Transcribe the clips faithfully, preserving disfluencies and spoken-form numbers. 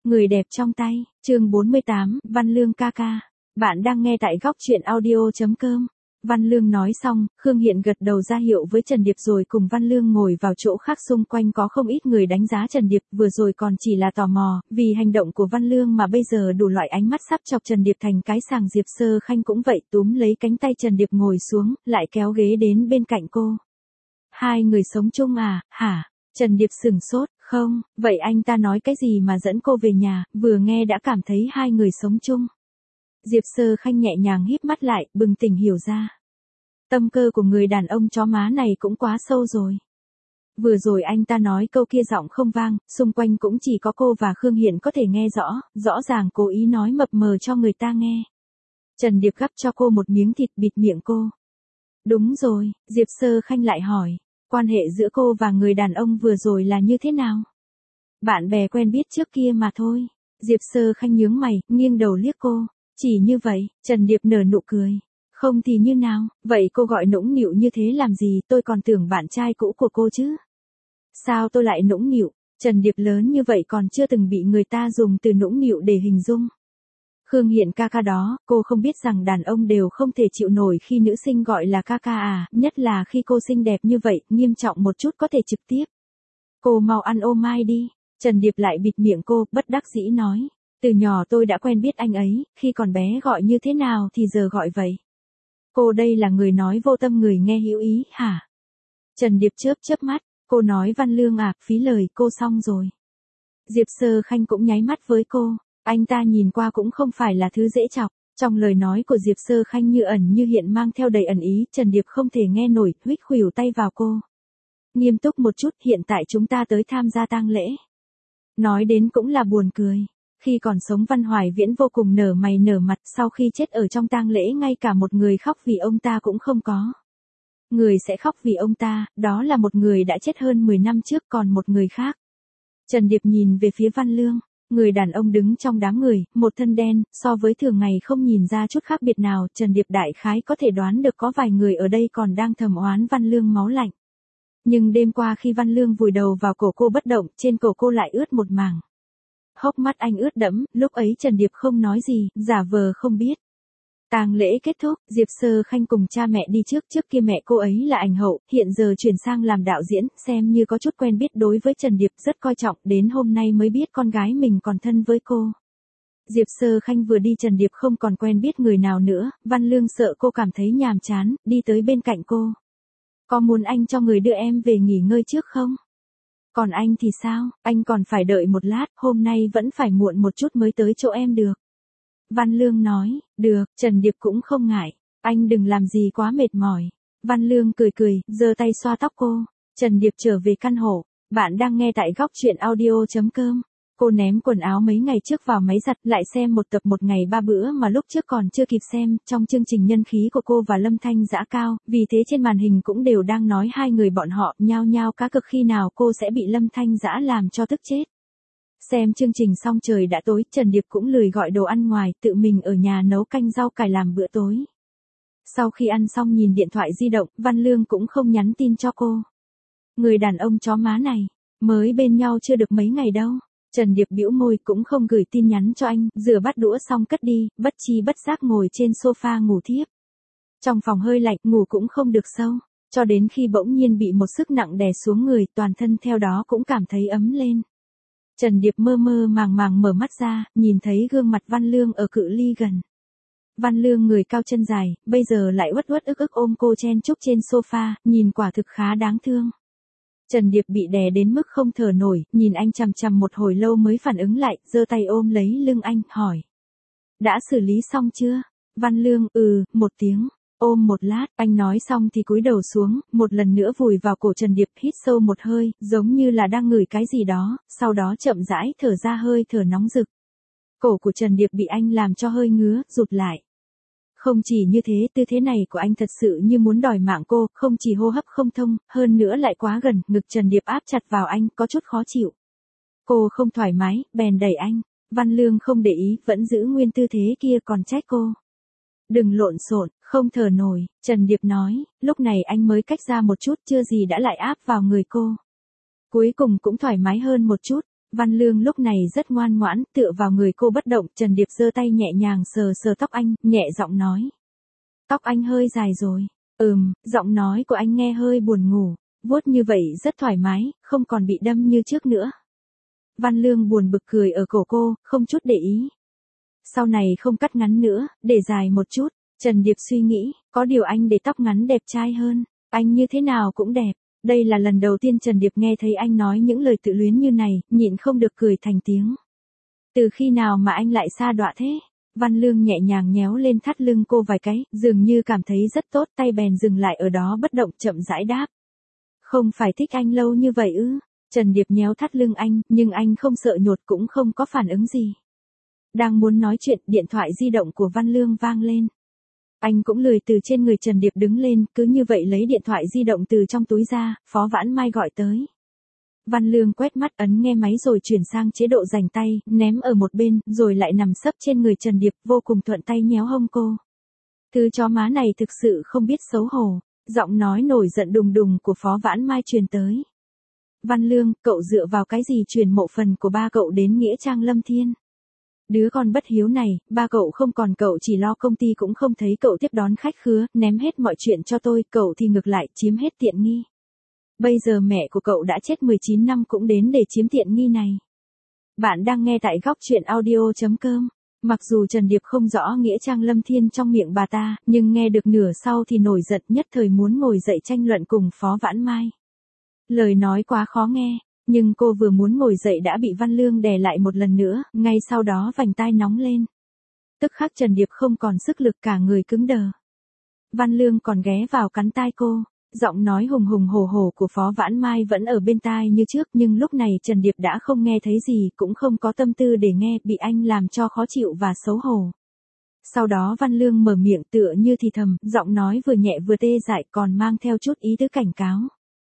Người đẹp trong tay, chương bốn mươi tám, Văn Lương ca ca. Bạn đang nghe tại góc truyện audio chấm com. Văn Lương nói xong, Khương Hiện gật đầu ra hiệu với Trần Điệp rồi cùng Văn Lương ngồi vào chỗ khác. Xung quanh có không ít người đánh giá Trần Điệp, vừa rồi còn chỉ là tò mò, vì hành động của Văn Lương mà bây giờ đủ loại ánh mắt sắp chọc Trần Điệp thành cái sàng. Diệp Sơ Khanh cũng vậy, túm lấy cánh tay Trần Điệp ngồi xuống, lại kéo ghế đến bên cạnh cô. Hai người sống chung à, hả? Trần Điệp sửng sốt, không, vậy anh ta nói cái gì mà dẫn cô về nhà, vừa nghe đã cảm thấy hai người sống chung. Diệp Sơ Khanh nhẹ nhàng híp mắt lại, bừng tỉnh hiểu ra. Tâm cơ của người đàn ông chó má này cũng quá sâu rồi. Vừa rồi anh ta nói câu kia giọng không vang, xung quanh cũng chỉ có cô và Khương Hiện có thể nghe rõ, rõ ràng cố ý nói mập mờ cho người ta nghe. Trần Điệp gắp cho cô một miếng thịt bịt miệng cô. Đúng rồi, Diệp Sơ Khanh lại hỏi. Quan hệ giữa cô và người đàn ông vừa rồi là như thế nào? Bạn bè quen biết trước kia mà thôi. Diệp Sơ Khanh nhướng mày, nghiêng đầu liếc cô. Chỉ như vậy, Trần Điệp nở nụ cười. Không thì như nào, vậy cô gọi nũng nịu như thế làm gì, tôi còn tưởng bạn trai cũ của cô chứ. Sao tôi lại nũng nịu, Trần Điệp lớn như vậy còn chưa từng bị người ta dùng từ nũng nịu để hình dung. Khương Hiện ca ca đó, cô không biết rằng đàn ông đều không thể chịu nổi khi nữ sinh gọi là ca ca à, nhất là khi cô xinh đẹp như vậy, nghiêm trọng một chút có thể trực tiếp. Cô mau ăn ô mai đi, Trần Điệp lại bịt miệng cô, bất đắc dĩ nói. Từ nhỏ tôi đã quen biết anh ấy, khi còn bé gọi như thế nào thì giờ gọi vậy. Cô đây là người nói vô tâm người nghe hữu ý, hả? Trần Điệp chớp chớp mắt, cô nói Văn Lương à, phí lời, cô xong rồi. Diệp Sơ Khanh cũng nháy mắt với cô. Anh ta nhìn qua cũng không phải là thứ dễ chọc, trong lời nói của Diệp Sơ Khanh như ẩn như hiện mang theo đầy ẩn ý, Trần Điệp không thể nghe nổi, huých khuỷu tay vào cô. Nghiêm túc một chút, hiện tại chúng ta tới tham gia tang lễ. Nói đến cũng là buồn cười, khi còn sống Văn Hoài Viễn vô cùng nở mày nở mặt, sau khi chết ở trong tang lễ ngay cả một người khóc vì ông ta cũng không có. Người sẽ khóc vì ông ta, đó là một người đã chết hơn mười năm trước, còn một người khác. Trần Điệp nhìn về phía Văn Lương. Người đàn ông đứng trong đám người, một thân đen, so với thường ngày không nhìn ra chút khác biệt nào, Trần Điệp đại khái có thể đoán được có vài người ở đây còn đang thầm oán Văn Lương máu lạnh. Nhưng đêm qua khi Văn Lương vùi đầu vào cổ cô bất động, trên cổ cô lại ướt một mảng. Hốc mắt anh ướt đẫm, lúc ấy Trần Điệp không nói gì, giả vờ không biết. Tang lễ kết thúc, Diệp Sơ Khanh cùng cha mẹ đi trước, trước kia mẹ cô ấy là ảnh hậu, hiện giờ chuyển sang làm đạo diễn, xem như có chút quen biết đối với Trần Điệp, rất coi trọng, đến hôm nay mới biết con gái mình còn thân với cô. Diệp Sơ Khanh vừa đi Trần Điệp không còn quen biết người nào nữa, Văn Lương sợ cô cảm thấy nhàm chán, đi tới bên cạnh cô. Có muốn anh cho người đưa em về nghỉ ngơi trước không? Còn anh thì sao, anh còn phải đợi một lát, hôm nay vẫn phải muộn một chút mới tới chỗ em được. Văn Lương nói, được, Trần Điệp cũng không ngại, anh đừng làm gì quá mệt mỏi. Văn Lương cười cười, giơ tay xoa tóc cô. Trần Điệp trở về căn hộ, bạn đang nghe tại góc truyện audio chấm com. Cô ném quần áo mấy ngày trước vào máy giặt, lại xem một tập một ngày ba bữa mà lúc trước còn chưa kịp xem, trong chương trình nhân khí của cô và Lâm Thanh Dã cao, vì thế trên màn hình cũng đều đang nói hai người bọn họ, nhao nhao cá cực khi nào cô sẽ bị Lâm Thanh Dã làm cho tức chết. Xem chương trình xong trời đã tối, Trần Điệp cũng lười gọi đồ ăn ngoài, tự mình ở nhà nấu canh rau cải làm bữa tối. Sau khi ăn xong nhìn điện thoại di động, Văn Lương cũng không nhắn tin cho cô. Người đàn ông chó má này, mới bên nhau chưa được mấy ngày đâu. Trần Điệp bĩu môi cũng không gửi tin nhắn cho anh, rửa bát đũa xong cất đi, bất chi bất giác ngồi trên sofa ngủ thiếp. Trong phòng hơi lạnh, ngủ cũng không được sâu, cho đến khi bỗng nhiên bị một sức nặng đè xuống người, toàn thân theo đó cũng cảm thấy ấm lên. Trần Điệp mơ mơ màng màng mở mắt ra, nhìn thấy gương mặt Văn Lương ở cự ly gần. Văn Lương người cao chân dài, bây giờ lại uất uất ức ức ôm cô chen chúc trên sofa, nhìn quả thực khá đáng thương. Trần Điệp bị đè đến mức không thở nổi, nhìn anh chằm chằm một hồi lâu mới phản ứng lại, giơ tay ôm lấy lưng anh, hỏi. Đã xử lý xong chưa? Văn Lương, ừ, một tiếng. Ôm một lát, anh nói xong thì cúi đầu xuống, một lần nữa vùi vào cổ Trần Điệp, hít sâu một hơi, giống như là đang ngửi cái gì đó, sau đó chậm rãi thở ra hơi thở nóng rực. Cổ của Trần Điệp bị anh làm cho hơi ngứa, rụt lại. Không chỉ như thế, tư thế này của anh thật sự như muốn đòi mạng cô, không chỉ hô hấp không thông, hơn nữa lại quá gần, ngực Trần Điệp áp chặt vào anh, có chút khó chịu. Cô không thoải mái, bèn đẩy anh. Văn Lương không để ý, vẫn giữ nguyên tư thế kia còn trách cô. Đừng lộn xộn, không thở nổi, Trần Điệp nói, lúc này anh mới cách ra một chút, chưa gì đã lại áp vào người cô. Cuối cùng cũng thoải mái hơn một chút, Văn Lương lúc này rất ngoan ngoãn, tựa vào người cô bất động, Trần Điệp giơ tay nhẹ nhàng sờ sờ tóc anh, nhẹ giọng nói. Tóc anh hơi dài rồi. Ừm, giọng nói của anh nghe hơi buồn ngủ, vuốt như vậy rất thoải mái, không còn bị đâm như trước nữa. Văn Lương buồn bực cười ở cổ cô, không chút để ý. Sau này không cắt ngắn nữa, để dài một chút. Trần Điệp suy nghĩ, có điều anh để tóc ngắn đẹp trai hơn, anh như thế nào cũng đẹp. Đây là lần đầu tiên Trần Điệp nghe thấy anh nói những lời tự luyến như này, nhịn không được cười thành tiếng. Từ khi nào mà anh lại sa đọa thế? Văn Lương nhẹ nhàng nhéo lên thắt lưng cô vài cái, dường như cảm thấy rất tốt, tay bèn dừng lại ở đó bất động, chậm rãi đáp. Không phải thích anh lâu như vậy ư? Trần Điệp nhéo thắt lưng anh, nhưng anh không sợ nhột cũng không có phản ứng gì. Đang muốn nói chuyện, điện thoại di động của Văn Lương vang lên. Anh cũng lười từ trên người Trần Điệp đứng lên, cứ như vậy lấy điện thoại di động từ trong túi ra, Phó Vãn Mai gọi tới. Văn Lương quét mắt ấn nghe máy rồi chuyển sang chế độ dành tay, ném ở một bên, rồi lại nằm sấp trên người Trần Điệp, vô cùng thuận tay nhéo hông cô. Thứ chó má này thực sự không biết xấu hổ, giọng nói nổi giận đùng đùng của Phó Vãn Mai truyền tới. Văn Lương, cậu dựa vào cái gì truyền mộ phần của ba cậu đến Nghĩa Trang Lâm Thiên? Đứa con bất hiếu này, ba cậu không còn cậu chỉ lo công ty cũng không thấy cậu tiếp đón khách khứa, ném hết mọi chuyện cho tôi, cậu thì ngược lại chiếm hết tiện nghi. Bây giờ mẹ của cậu đã chết mười chín năm cũng đến để chiếm tiện nghi này. Bạn đang nghe tại góc truyện audio.com. Mặc dù Trần Điệp không rõ Nghĩa Trang Lâm Thiên trong miệng bà ta, nhưng nghe được nửa sau thì nổi giận, nhất thời muốn ngồi dậy tranh luận cùng Phó Vãn Mai. Lời nói quá khó nghe, nhưng cô vừa muốn ngồi dậy đã bị Văn Lương đè lại một lần nữa, ngay sau đó vành tai nóng lên. Tức khắc Trần Điệp không còn sức lực, cả người cứng đờ. Văn Lương còn ghé vào cắn tai cô, giọng nói hùng hùng hổ hổ của Phó Vãn Mai vẫn ở bên tai như trước, nhưng lúc này Trần Điệp đã không nghe thấy gì, cũng không có tâm tư để nghe, bị anh làm cho khó chịu và xấu hổ. Sau đó Văn Lương mở miệng tựa như thì thầm, giọng nói vừa nhẹ vừa tê dại, còn mang theo chút ý tứ cảnh cáo.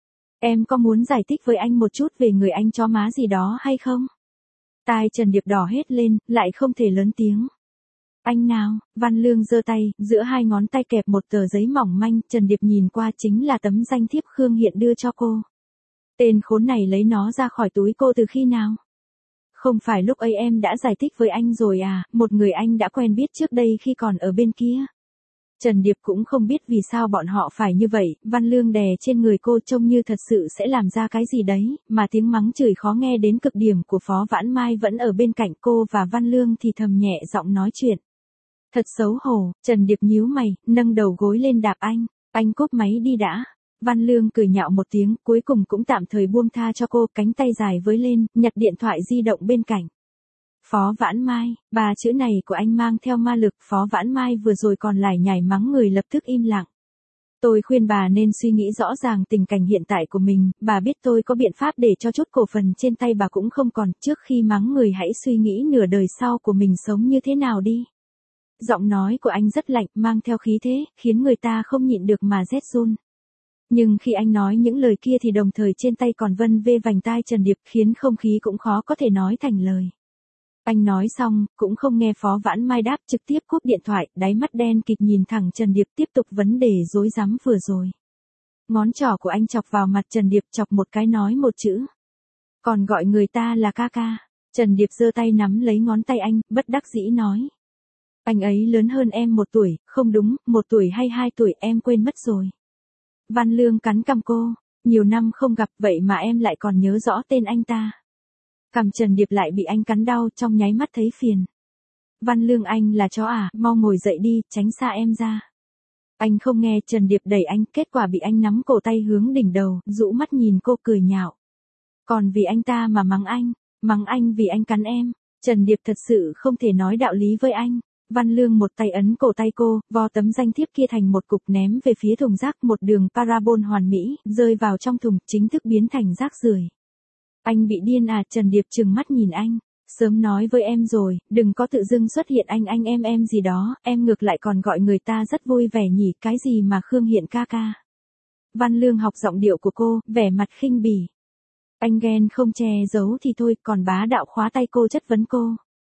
Em có muốn giải thích với anh một chút về người anh chó má gì đó hay không? Tai Trần Điệp đỏ hết lên, lại không thể lớn tiếng. Anh nào? Văn Lương giơ tay, giữa hai ngón tay kẹp một tờ giấy mỏng manh, Trần Điệp nhìn qua chính là tấm danh thiếp Khương Hiện đưa cho cô. Tên khốn này lấy nó ra khỏi túi cô từ khi nào? Không phải lúc ấy em đã giải thích với anh rồi à, một người anh đã quen biết trước đây khi còn ở bên kia. Trần Điệp cũng không biết vì sao bọn họ phải như vậy, Văn Lương đè trên người cô trông như thật sự sẽ làm ra cái gì đấy, mà tiếng mắng chửi khó nghe đến cực điểm của Phó Vãn Mai vẫn ở bên cạnh cô và Văn Lương thì thầm nhẹ giọng nói chuyện. Thật xấu hổ, Trần Điệp nhíu mày, nâng đầu gối lên đạp anh, anh cúp máy đi đã. Văn Lương cười nhạo một tiếng, cuối cùng cũng tạm thời buông tha cho cô, cánh tay dài với lên, nhặt điện thoại di động bên cạnh. Phó Vãn Mai, ba chữ này của anh mang theo ma lực, Phó Vãn Mai vừa rồi còn lải nhải mắng người lập tức im lặng. Tôi khuyên bà nên suy nghĩ rõ ràng tình cảnh hiện tại của mình, bà biết tôi có biện pháp để cho chút cổ phần trên tay bà cũng không còn, trước khi mắng người hãy suy nghĩ nửa đời sau của mình sống như thế nào đi. Giọng nói của anh rất lạnh, mang theo khí thế, khiến người ta không nhịn được mà rét run. Nhưng khi anh nói những lời kia thì đồng thời trên tay còn vân vê vành tai Trần Điệp, khiến không khí cũng khó có thể nói thành lời. Anh nói xong, cũng không nghe Phó Vãn Mai đáp, trực tiếp cúp điện thoại, đáy mắt đen kịt nhìn thẳng Trần Điệp, tiếp tục vấn đề rối rắm vừa rồi. Ngón trỏ của anh chọc vào mặt Trần Điệp, chọc một cái nói một chữ. Còn gọi người ta là ca ca. Trần Điệp giơ tay nắm lấy ngón tay anh, bất đắc dĩ nói. Anh ấy lớn hơn em một tuổi, không đúng, một tuổi hay hai tuổi em quên mất rồi. Văn Lương cắn cằm cô, nhiều năm không gặp vậy mà em lại còn nhớ rõ tên anh ta. Cằm Trần Điệp lại bị anh cắn đau, trong nháy mắt thấy phiền. Văn Lương, anh là chó à, mau ngồi dậy đi, tránh xa em ra. Anh không nghe, Trần Điệp đẩy anh, kết quả bị anh nắm cổ tay hướng đỉnh đầu, rũ mắt nhìn cô cười nhạo. Còn vì anh ta mà mắng anh, mắng anh vì anh cắn em. Trần Điệp thật sự không thể nói đạo lý với anh. Văn Lương một tay ấn cổ tay cô, vò tấm danh thiếp kia thành một cục ném về phía thùng rác, một đường parabol hoàn mỹ, rơi vào trong thùng, chính thức biến thành rác rưởi. Anh bị điên à? Trần Điệp trừng mắt nhìn anh. Sớm nói với em rồi, đừng có tự dưng xuất hiện anh anh em em gì đó, em ngược lại còn gọi người ta rất vui vẻ nhỉ, cái gì mà Khương Hiện ca ca. Văn Lương học giọng điệu của cô, vẻ mặt khinh bỉ. Anh ghen không che giấu thì thôi, còn bá đạo khóa tay cô chất vấn cô.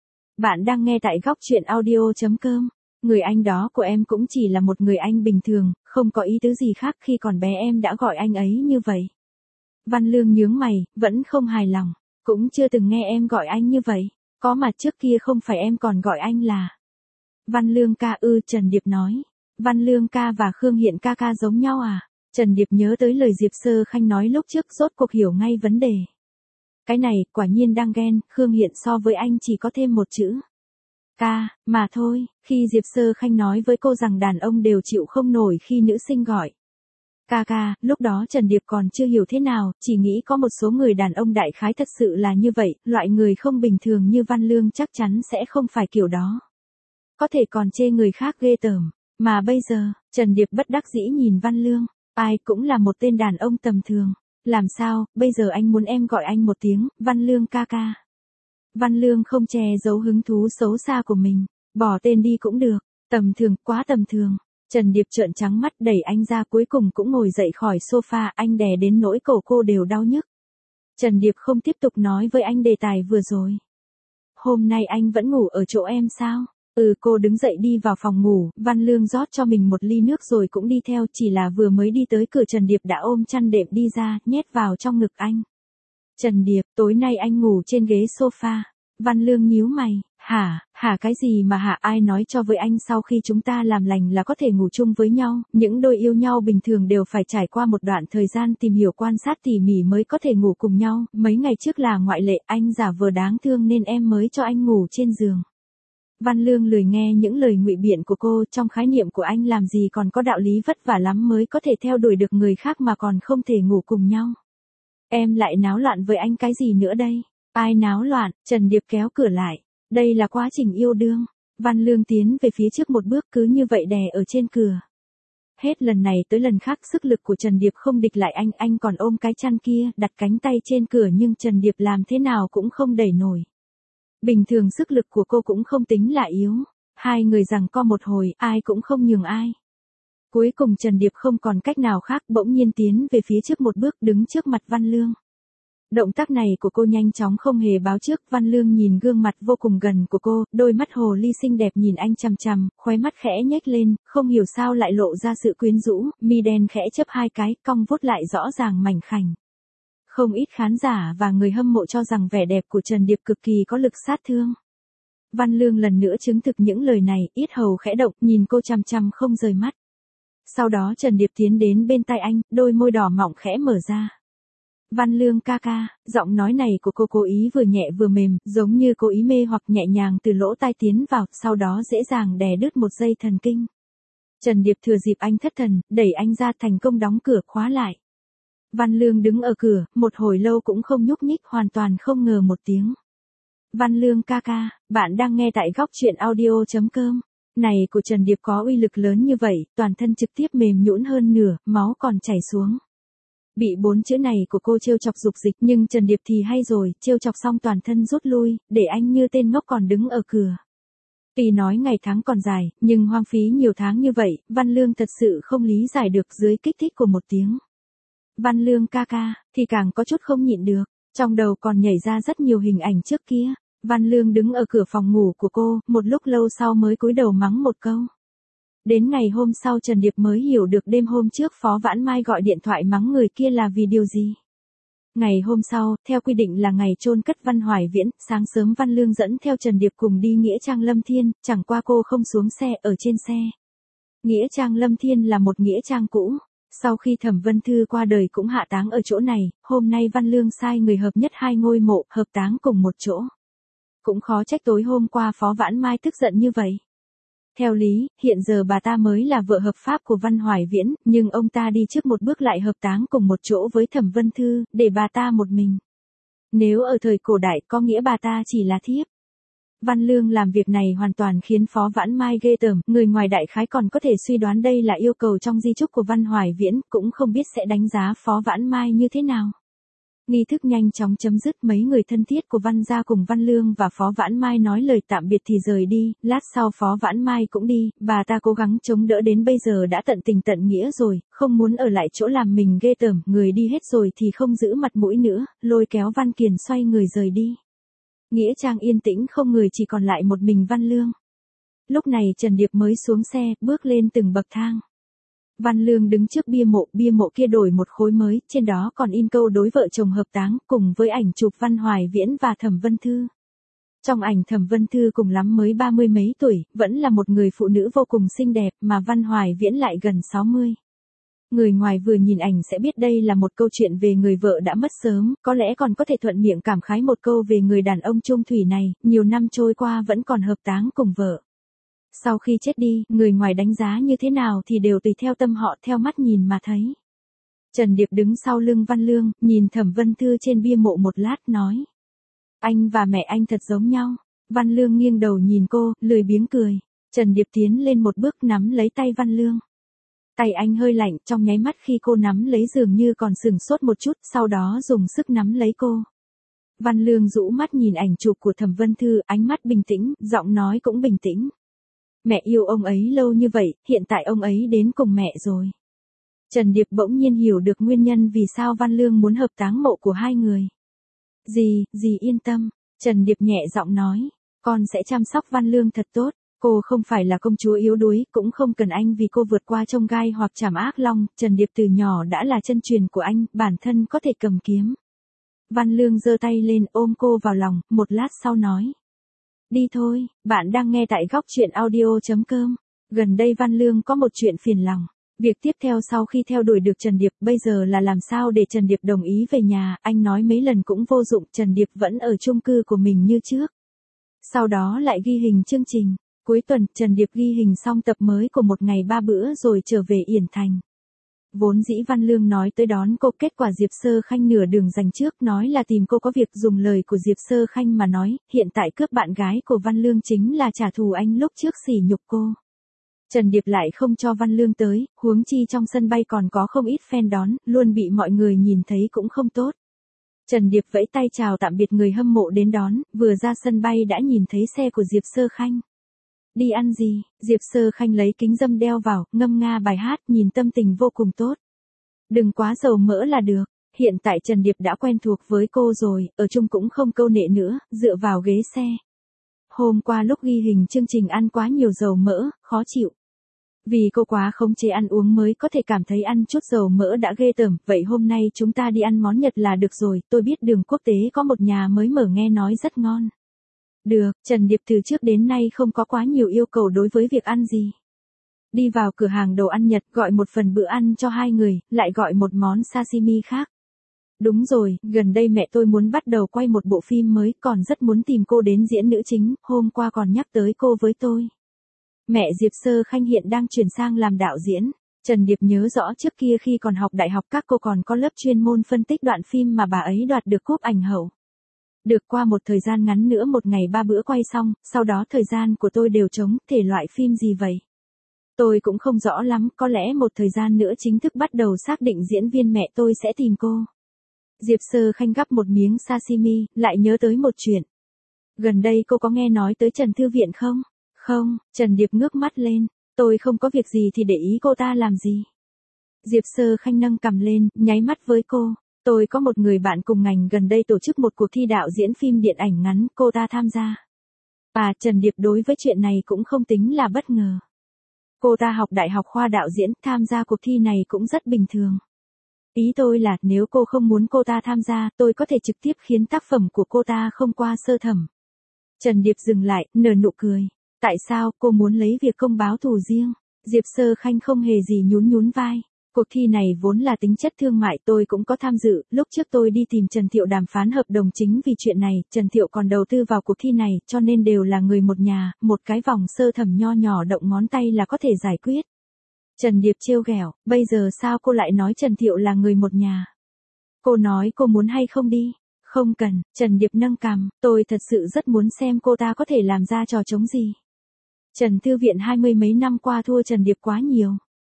Bạn đang nghe tại góc truyện audio.com. Người anh đó của em cũng chỉ là một người anh bình thường, không có ý tứ gì khác, khi còn bé em đã gọi anh ấy như vậy. Văn Lương nhướng mày, vẫn không hài lòng. Cũng chưa từng nghe em gọi anh như vậy, có mà trước kia không phải em còn gọi anh là Văn Lương ca ư? Trần Điệp nói. Văn Lương ca và Khương Hiện ca ca giống nhau à? Trần Điệp nhớ tới lời Diệp Sơ Khanh nói lúc trước, rốt cuộc hiểu ngay vấn đề. Cái này, quả nhiên đang ghen, Khương Hiện so với anh chỉ có thêm một chữ ca, mà thôi. Khi Diệp Sơ Khanh nói với cô rằng đàn ông đều chịu không nổi khi nữ sinh gọi ca ca, lúc đó Trần Điệp còn chưa hiểu thế nào, chỉ nghĩ có một số người đàn ông đại khái thật sự là như vậy, loại người không bình thường như Văn Lương chắc chắn sẽ không phải kiểu đó. Có thể còn chê người khác ghê tởm, mà bây giờ, Trần Điệp bất đắc dĩ nhìn Văn Lương, ai cũng là một tên đàn ông tầm thường, làm sao, bây giờ anh muốn em gọi anh một tiếng, Văn Lương ca ca. Văn Lương không che giấu hứng thú xấu xa của mình, bỏ tên đi cũng được, tầm thường, quá tầm thường. Trần Điệp trợn trắng mắt đẩy anh ra, cuối cùng cũng ngồi dậy khỏi sofa, anh đè đến nỗi cổ cô đều đau nhức. Trần Điệp không tiếp tục nói với anh đề tài vừa rồi. Hôm nay anh vẫn ngủ ở chỗ em sao? Ừ, cô đứng dậy đi vào phòng ngủ, Văn Lương rót cho mình một ly nước rồi cũng đi theo, chỉ là vừa mới đi tới cửa Trần Điệp đã ôm chăn đệm đi ra, nhét vào trong ngực anh. Trần Điệp, tối nay anh ngủ trên ghế sofa. Văn Lương nhíu mày, hả, hả cái gì mà hả, ai nói cho với anh sau khi chúng ta làm lành là có thể ngủ chung với nhau, những đôi yêu nhau bình thường đều phải trải qua một đoạn thời gian tìm hiểu quan sát tỉ mỉ mới có thể ngủ cùng nhau, mấy ngày trước là ngoại lệ, anh giả vờ đáng thương nên em mới cho anh ngủ trên giường. Văn Lương lười nghe những lời ngụy biện của cô, trong khái niệm của anh làm gì còn có đạo lý vất vả lắm mới có thể theo đuổi được người khác mà còn không thể ngủ cùng nhau. Em lại náo loạn với anh cái gì nữa đây? Ai náo loạn? Trần Điệp kéo cửa lại. Đây là quá trình yêu đương. Văn Lương tiến về phía trước một bước, cứ như vậy đè ở trên cửa. Hết lần này tới lần khác sức lực của Trần Điệp không địch lại anh, anh còn ôm cái chăn kia, đặt cánh tay trên cửa nhưng Trần Điệp làm thế nào cũng không đẩy nổi. Bình thường sức lực của cô cũng không tính là yếu. Hai người giằng co một hồi, ai cũng không nhường ai. Cuối cùng Trần Điệp không còn cách nào khác, bỗng nhiên tiến về phía trước một bước, đứng trước mặt Văn Lương. Động tác này của cô nhanh chóng không hề báo trước, Văn Lương nhìn gương mặt vô cùng gần của cô, đôi mắt hồ ly xinh đẹp nhìn anh chằm chằm, khóe mắt khẽ nhếch lên, không hiểu sao lại lộ ra sự quyến rũ, mi đen khẽ chớp hai cái, cong vuốt lại rõ ràng mảnh khảnh. Không ít khán giả và người hâm mộ cho rằng vẻ đẹp của Trần Điệp cực kỳ có lực sát thương. Văn Lương lần nữa chứng thực những lời này, yết hầu khẽ động, nhìn cô chằm chằm không rời mắt. Sau đó Trần Điệp tiến đến bên tai anh, đôi môi đỏ mọng khẽ mở ra. Văn Lương ca ca, giọng nói này của cô cố ý vừa nhẹ vừa mềm, giống như cố ý mê hoặc nhẹ nhàng từ lỗ tai tiến vào, sau đó dễ dàng đè đứt một dây thần kinh. Trần Điệp thừa dịp anh thất thần, đẩy anh ra, thành công đóng cửa khóa lại. Văn Lương đứng ở cửa, một hồi lâu cũng không nhúc nhích, hoàn toàn không ngờ một tiếng. Văn Lương ca ca, bạn đang nghe tại góc truyện audio chấm com. Này của Trần Điệp có uy lực lớn như vậy, toàn thân trực tiếp mềm nhũn hơn nửa, máu còn chảy xuống. Bị bốn chữ này của cô trêu chọc dục dịch, nhưng Trần Điệp thì hay rồi, trêu chọc xong toàn thân rút lui, để anh như tên ngốc còn đứng ở cửa. Tuy nói ngày tháng còn dài, nhưng hoang phí nhiều tháng như vậy, Văn Lương thật sự không lý giải được dưới kích thích của một tiếng Văn Lương ca ca, thì càng có chút không nhịn được, trong đầu còn nhảy ra rất nhiều hình ảnh trước kia. Văn Lương đứng ở cửa phòng ngủ của cô, một lúc lâu sau mới cúi đầu mắng một câu. Đến ngày hôm sau Trần Điệp mới hiểu được đêm hôm trước Phó Vãn Mai gọi điện thoại mắng người kia là vì điều gì. Ngày hôm sau, theo quy định là ngày chôn cất Văn Hoài Viễn, sáng sớm Văn Lương dẫn theo Trần Điệp cùng đi Nghĩa Trang Lâm Thiên, chẳng qua cô không xuống xe, ở trên xe. Nghĩa Trang Lâm Thiên là một nghĩa trang cũ. Sau khi Thẩm Vân Thư qua đời cũng hạ táng ở chỗ này, hôm nay Văn Lương sai người hợp nhất hai ngôi mộ, hợp táng cùng một chỗ. Cũng khó trách tối hôm qua Phó Vãn Mai tức giận như vậy. Theo lý, hiện giờ bà ta mới là vợ hợp pháp của Văn Hoài Viễn, nhưng ông ta đi trước một bước lại hợp táng cùng một chỗ với Thẩm Vân Thư, để bà ta một mình. Nếu ở thời cổ đại có nghĩa bà ta chỉ là thiếp. Văn Lương làm việc này hoàn toàn khiến Phó Vãn Mai ghê tởm, người ngoài đại khái còn có thể suy đoán đây là yêu cầu trong di chúc của Văn Hoài Viễn, cũng không biết sẽ đánh giá Phó Vãn Mai như thế nào. Nghi thức nhanh chóng chấm dứt, mấy người thân thiết của Văn gia cùng Văn Lương và Phó Vãn Mai nói lời tạm biệt thì rời đi, lát sau Phó Vãn Mai cũng đi, bà ta cố gắng chống đỡ đến bây giờ đã tận tình tận nghĩa rồi, không muốn ở lại chỗ làm mình ghê tởm, người đi hết rồi thì không giữ mặt mũi nữa, lôi kéo Văn Kiền xoay người rời đi. Nghĩa trang yên tĩnh không người, chỉ còn lại một mình Văn Lương. Lúc này Trần Điệp mới xuống xe, bước lên từng bậc thang. Văn Lương đứng trước bia mộ, bia mộ kia đổi một khối mới, trên đó còn in câu đối vợ chồng hợp táng, cùng với ảnh chụp Văn Hoài Viễn và Thẩm Vân Thư. Trong ảnh Thẩm Vân Thư cùng lắm mới ba mươi mấy tuổi, vẫn là một người phụ nữ vô cùng xinh đẹp, mà Văn Hoài Viễn lại gần sáu mươi. Người ngoài vừa nhìn ảnh sẽ biết đây là một câu chuyện về người vợ đã mất sớm, có lẽ còn có thể thuận miệng cảm khái một câu về người đàn ông trung thủy này, nhiều năm trôi qua vẫn còn hợp táng cùng vợ. Sau khi chết đi, người ngoài đánh giá như thế nào thì đều tùy theo tâm họ, theo mắt nhìn mà thấy. Trần Điệp đứng sau lưng Văn Lương, nhìn Thẩm Vân Thư trên bia mộ một lát nói. Anh và mẹ anh thật giống nhau. Văn Lương nghiêng đầu nhìn cô, lười biếng cười. Trần Điệp tiến lên một bước nắm lấy tay Văn Lương. Tay anh hơi lạnh, trong nháy mắt khi cô nắm lấy dường như còn sửng sốt một chút, sau đó dùng sức nắm lấy cô. Văn Lương rũ mắt nhìn ảnh chụp của Thẩm Vân Thư, ánh mắt bình tĩnh, giọng nói cũng bình tĩnh. Mẹ yêu ông ấy lâu như vậy, hiện tại ông ấy đến cùng mẹ rồi. Trần Điệp bỗng nhiên hiểu được nguyên nhân vì sao Văn Lương muốn hợp táng mộ của hai người. Dì, dì yên tâm, Trần Điệp nhẹ giọng nói, con sẽ chăm sóc Văn Lương thật tốt. Cô không phải là công chúa yếu đuối, cũng không cần anh vì cô vượt qua chông gai hoặc trảm ác long, Trần Điệp từ nhỏ đã là chân truyền của anh, bản thân có thể cầm kiếm. Văn Lương giơ tay lên ôm cô vào lòng, một lát sau nói. Đi thôi, bạn đang nghe tại góc truyện audio chấm com. Gần đây Văn Lương có một chuyện phiền lòng. Việc tiếp theo sau khi theo đuổi được Trần Điệp bây giờ là làm sao để Trần Điệp đồng ý về nhà, anh nói mấy lần cũng vô dụng, Trần Điệp vẫn ở chung cư của mình như trước. Sau đó lại ghi hình chương trình. Cuối tuần, Trần Điệp ghi hình xong tập mới của một ngày ba bữa rồi trở về Yển Thành. Vốn dĩ Văn Lương nói tới đón cô, kết quả Diệp Sơ Khanh nửa đường giành trước nói là tìm cô có việc, dùng lời của Diệp Sơ Khanh mà nói, hiện tại cướp bạn gái của Văn Lương chính là trả thù anh lúc trước sỉ nhục cô. Trần Điệp lại không cho Văn Lương tới, huống chi trong sân bay còn có không ít fan đón, luôn bị mọi người nhìn thấy cũng không tốt. Trần Điệp vẫy tay chào tạm biệt người hâm mộ đến đón, vừa ra sân bay đã nhìn thấy xe của Diệp Sơ Khanh. Đi ăn gì? Diệp Sơ Khanh lấy kính râm đeo vào, ngâm nga bài hát, nhìn tâm tình vô cùng tốt. Đừng quá dầu mỡ là được. Hiện tại Trần Điệp đã quen thuộc với cô rồi, ở chung cũng không câu nệ nữa, dựa vào ghế xe. Hôm qua lúc ghi hình chương trình ăn quá nhiều dầu mỡ, khó chịu. Vì cô quá khống chế ăn uống mới có thể cảm thấy ăn chút dầu mỡ đã ghê tởm, vậy hôm nay chúng ta đi ăn món Nhật là được rồi, tôi biết đường quốc tế có một nhà mới mở nghe nói rất ngon. Được, Trần Điệp từ trước đến nay không có quá nhiều yêu cầu đối với việc ăn gì. Đi vào cửa hàng đồ ăn Nhật gọi một phần bữa ăn cho hai người, lại gọi một món sashimi khác. Đúng rồi, gần đây mẹ tôi muốn bắt đầu quay một bộ phim mới, còn rất muốn tìm cô đến diễn nữ chính, hôm qua còn nhắc tới cô với tôi. Mẹ Diệp Sơ Khanh hiện đang chuyển sang làm đạo diễn. Trần Điệp nhớ rõ trước kia khi còn học đại học các cô còn có lớp chuyên môn phân tích đoạn phim mà bà ấy đoạt được cúp ảnh hậu. Được qua một thời gian ngắn nữa một ngày ba bữa quay xong, sau đó thời gian của tôi đều trống, thể loại phim gì vậy? Tôi cũng không rõ lắm, có lẽ một thời gian nữa chính thức bắt đầu xác định diễn viên mẹ tôi sẽ tìm cô. Diệp Sơ Khanh gắp một miếng sashimi, lại nhớ tới một chuyện. Gần đây cô có nghe nói tới Trần Thư Viện không? Không, Trần Điệp ngước mắt lên, tôi không có việc gì thì để ý cô ta làm gì. Diệp Sơ Khanh nâng cằm lên, nháy mắt với cô. Tôi có một người bạn cùng ngành gần đây tổ chức một cuộc thi đạo diễn phim điện ảnh ngắn, cô ta tham gia. Và Trần Điệp đối với chuyện này cũng không tính là bất ngờ. Cô ta học đại học khoa đạo diễn, tham gia cuộc thi này cũng rất bình thường. Ý tôi là nếu cô không muốn cô ta tham gia, tôi có thể trực tiếp khiến tác phẩm của cô ta không qua sơ thẩm. Trần Điệp dừng lại, nở nụ cười. Tại sao cô muốn lấy việc công báo thù riêng? Diệp Sơ Khanh không hề gì nhún nhún vai. Cuộc thi này vốn là tính chất thương mại, tôi cũng có tham dự, lúc trước tôi đi tìm Trần Thiệu đàm phán hợp đồng chính vì chuyện này, Trần Thiệu còn đầu tư vào cuộc thi này, cho nên đều là người một nhà, một cái vòng sơ thẩm nho nhỏ động ngón tay là có thể giải quyết. Trần Điệp trêu ghẹo, bây giờ sao cô lại nói Trần Thiệu là người một nhà? Cô nói cô muốn hay không đi? Không cần, Trần Điệp nâng cằm, tôi thật sự rất muốn xem cô ta có thể làm ra trò trống gì. Trần Thư Viện hai mươi mấy năm qua thua Trần Điệp quá nhiều.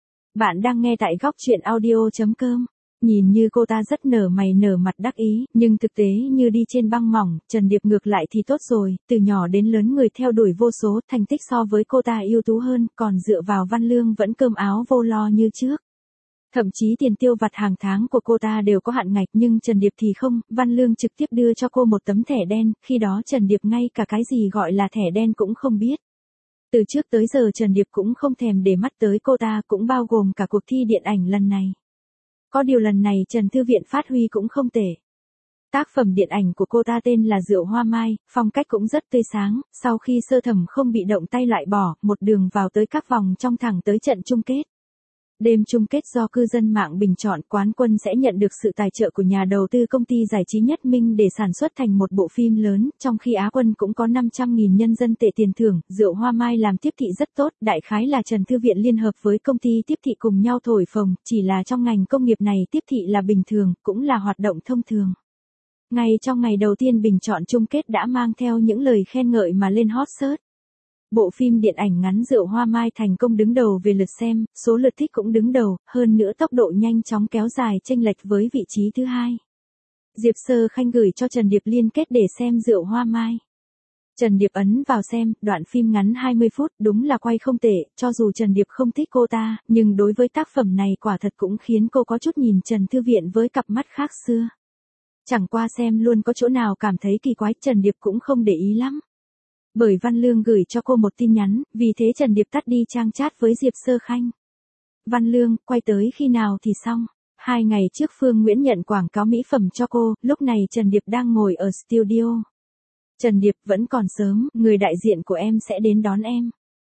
Bạn đang nghe tại góc truyện audio chấm com. Nhìn như cô ta rất nở mày nở mặt đắc ý, nhưng thực tế như đi trên băng mỏng, Trần Điệp ngược lại thì tốt rồi, từ nhỏ đến lớn người theo đuổi vô số, thành tích so với cô ta ưu tú hơn, còn dựa vào Văn Lương vẫn cơm áo vô lo như trước. Thậm chí tiền tiêu vặt hàng tháng của cô ta đều có hạn ngạch, nhưng Trần Điệp thì không, Văn Lương trực tiếp đưa cho cô một tấm thẻ đen, khi đó Trần Điệp ngay cả cái gì gọi là thẻ đen cũng không biết. Từ trước tới giờ Trần Điệp cũng không thèm để mắt tới cô ta, cũng bao gồm cả cuộc thi điện ảnh lần này. Có điều lần này Trần Thư Viện phát huy cũng không tệ. Tác phẩm điện ảnh của cô ta tên là Rượu Hoa Mai, phong cách cũng rất tươi sáng, sau khi sơ thẩm không bị động tay loại bỏ, một đường vào tới các vòng trong thẳng tới trận chung kết. Đêm chung kết do cư dân mạng bình chọn, quán quân sẽ nhận được sự tài trợ của nhà đầu tư công ty giải trí Nhất Minh để sản xuất thành một bộ phim lớn, trong khi Á quân cũng có năm trăm nghìn nhân dân tệ tiền thưởng. Rượu Hoa Mai làm tiếp thị rất tốt, đại khái là Trần Thư Viện liên hợp với công ty tiếp thị cùng nhau thổi phồng, chỉ là trong ngành công nghiệp này tiếp thị là bình thường, cũng là hoạt động thông thường. Ngay trong ngày đầu tiên bình chọn chung kết đã mang theo những lời khen ngợi mà lên hot search. Bộ phim điện ảnh ngắn Rượu Hoa Mai thành công đứng đầu về lượt xem, số lượt thích cũng đứng đầu, hơn nữa tốc độ nhanh chóng kéo dài chênh lệch với vị trí thứ hai. Diệp Sơ Khanh gửi cho Trần Điệp liên kết để xem Rượu Hoa Mai. Trần Điệp ấn vào xem, đoạn phim ngắn hai mươi phút, đúng là quay không tệ, cho dù Trần Điệp không thích cô ta, nhưng đối với tác phẩm này quả thật cũng khiến cô có chút nhìn Trần Thư Viện với cặp mắt khác xưa. Chẳng qua xem luôn có chỗ nào cảm thấy kỳ quái, Trần Điệp cũng không để ý lắm. Bởi Văn Lương gửi cho cô một tin nhắn, vì thế Trần Điệp tắt đi trang chat với Diệp Sơ Khanh. Văn Lương, quay tới khi nào thì xong? Hai ngày trước Phương Nguyễn nhận quảng cáo mỹ phẩm cho cô, lúc này Trần Điệp đang ngồi ở studio. Trần Điệp, vẫn còn sớm, người đại diện của em sẽ đến đón em.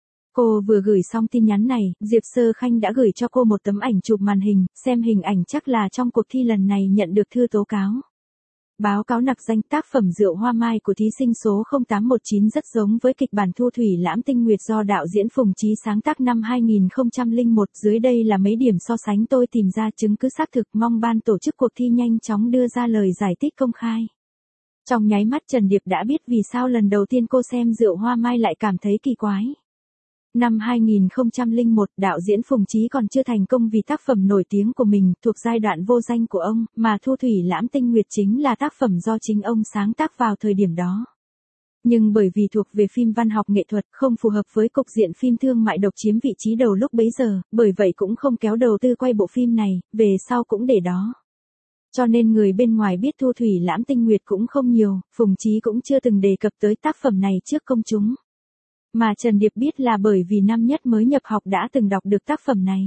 Cô vừa gửi xong tin nhắn này, Diệp Sơ Khanh đã gửi cho cô một tấm ảnh chụp màn hình, xem hình ảnh chắc là trong cuộc thi lần này nhận được thư tố cáo. Báo cáo nặc danh tác phẩm Rượu Hoa Mai của thí sinh số không tám một chín rất giống với kịch bản Thu Thủy Lãm Tinh Nguyệt do đạo diễn Phùng Chí sáng tác năm hai nghìn không trăm lẻ một. Dưới đây là mấy điểm so sánh tôi tìm ra chứng cứ xác thực, mong ban tổ chức cuộc thi nhanh chóng đưa ra lời giải thích công khai. Trong nháy mắt Trần Điệp đã biết vì sao lần đầu tiên cô xem Rượu Hoa Mai lại cảm thấy kỳ quái. Năm hai nghìn không trăm lẻ một, đạo diễn Phùng Chí còn chưa thành công vì tác phẩm nổi tiếng của mình, thuộc giai đoạn vô danh của ông, mà Thu Thủy Lãm Tinh Nguyệt chính là tác phẩm do chính ông sáng tác vào thời điểm đó. Nhưng bởi vì thuộc về phim văn học nghệ thuật, không phù hợp với cục diện phim thương mại độc chiếm vị trí đầu lúc bấy giờ, bởi vậy cũng không kéo đầu tư quay bộ phim này, về sau cũng để đó. Cho nên người bên ngoài biết Thu Thủy Lãm Tinh Nguyệt cũng không nhiều, Phùng Chí cũng chưa từng đề cập tới tác phẩm này trước công chúng. Mà Trần Điệp biết là bởi vì năm nhất mới nhập học đã từng đọc được tác phẩm này.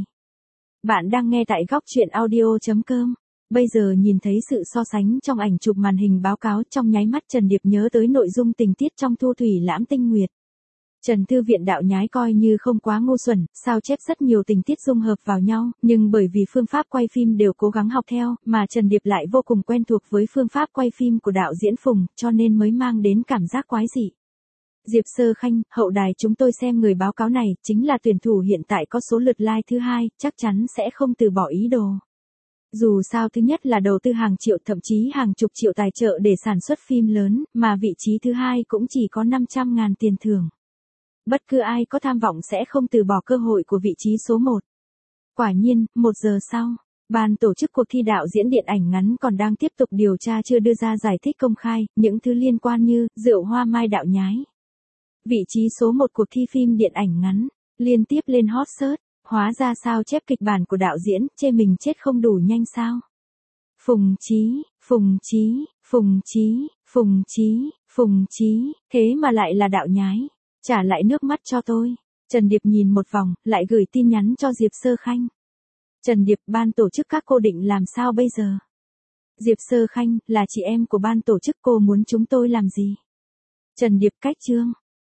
Bạn đang nghe tại góc truyện audio chấm com. Bây giờ nhìn thấy sự so sánh trong ảnh chụp màn hình báo cáo, trong nháy mắt Trần Điệp nhớ tới nội dung tình tiết trong Thu Thủy Lãm Tinh Nguyệt. Trần Thư Viện đạo nhái coi như không quá ngu xuẩn, sao chép rất nhiều tình tiết dung hợp vào nhau, nhưng bởi vì phương pháp quay phim đều cố gắng học theo, mà Trần Điệp lại vô cùng quen thuộc với phương pháp quay phim của đạo diễn Phùng, cho nên mới mang đến cảm giác quái dị. Diệp Sơ Khanh, hậu đài chúng tôi xem người báo cáo này, chính là tuyển thủ hiện tại có số lượt like thứ hai, chắc chắn sẽ không từ bỏ ý đồ. Dù sao thứ nhất là đầu tư hàng triệu thậm chí hàng chục triệu tài trợ để sản xuất phim lớn, mà vị trí thứ hai cũng chỉ có năm trăm ngàn tiền thưởng. Bất cứ ai có tham vọng sẽ không từ bỏ cơ hội của vị trí số một. Quả nhiên, một giờ sau, ban tổ chức cuộc thi đạo diễn điện ảnh ngắn còn đang tiếp tục điều tra chưa đưa ra giải thích công khai, những thứ liên quan như Rượu Hoa Mai đạo nhái. Vị trí số một cuộc thi phim điện ảnh ngắn, liên tiếp lên hot search, hóa ra sao chép kịch bản của đạo diễn, chê mình chết không đủ nhanh sao. Phùng Chí, Phùng Chí, Phùng Chí, Phùng Chí, Phùng Chí, thế mà lại là đạo nhái, trả lại nước mắt cho tôi. Trần Điệp nhìn một vòng, lại gửi tin nhắn cho Diệp Sơ Khanh. Trần Điệp, ban tổ chức các cô định làm sao bây giờ? Diệp Sơ Khanh, là chị em của ban tổ chức, cô muốn chúng tôi làm gì? Trần Điệp, cách chương.